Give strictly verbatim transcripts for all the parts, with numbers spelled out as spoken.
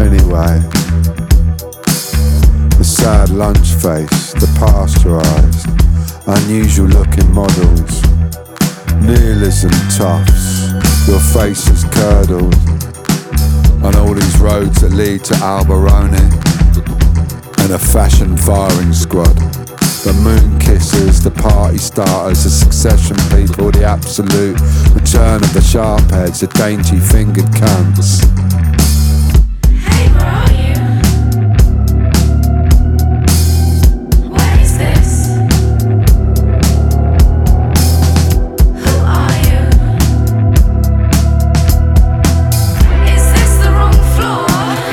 Anyway, the sad lunch face, the pasteurised, unusual looking models, nihilism toughs, your face is curdled on all these roads that lead to Alberoni and a fashion firing squad. The moon kissers, the party starters, the succession people, the absolute return of the sharp heads, the dainty fingered cunts. Hey, where are you? Where is this? Who are you? Is this the wrong floor?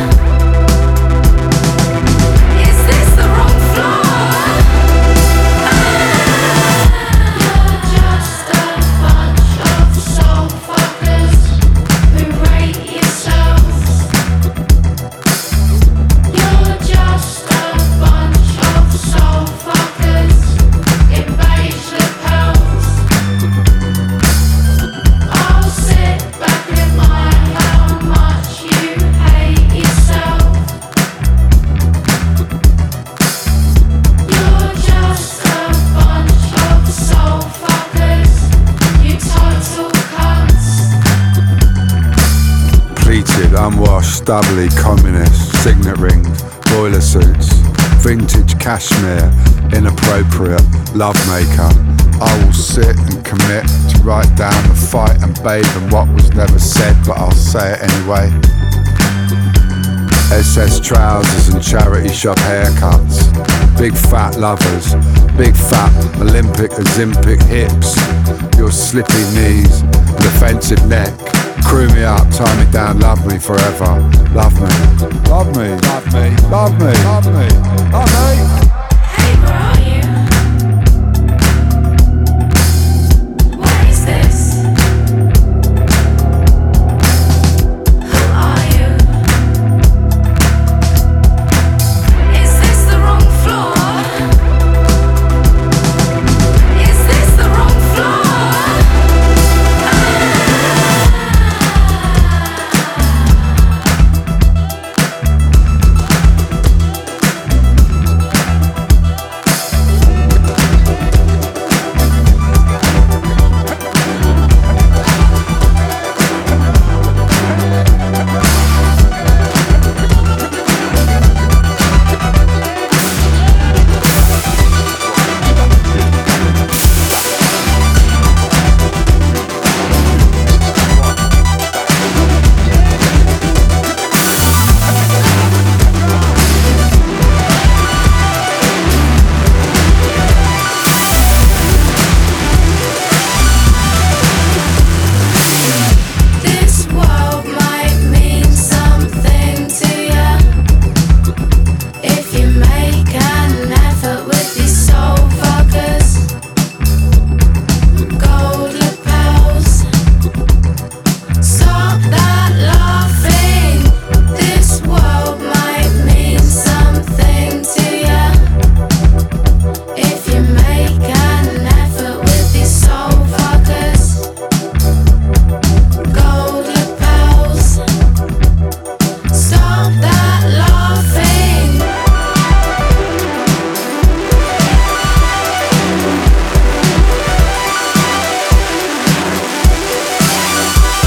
Is this the wrong floor? Unwashed, stubbly, communist, signet rings, boiler suits, vintage cashmere, inappropriate, lovemaker. I will sit and commit to write down the fight and bathe in what was never said, but I'll say it anyway. S S trousers and charity shop haircuts, big fat lovers, big fat Olympic Ozempic hips, your slippy knees, and offensive neck. Crew me up, tie me down, love me forever. Love me, love me, love me, love me, love me, love me. Hey, where are you? Where is this? Who are you? Is this the wrong floor? Is this the wrong floor?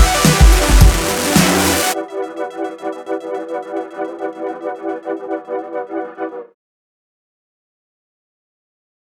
Thank you.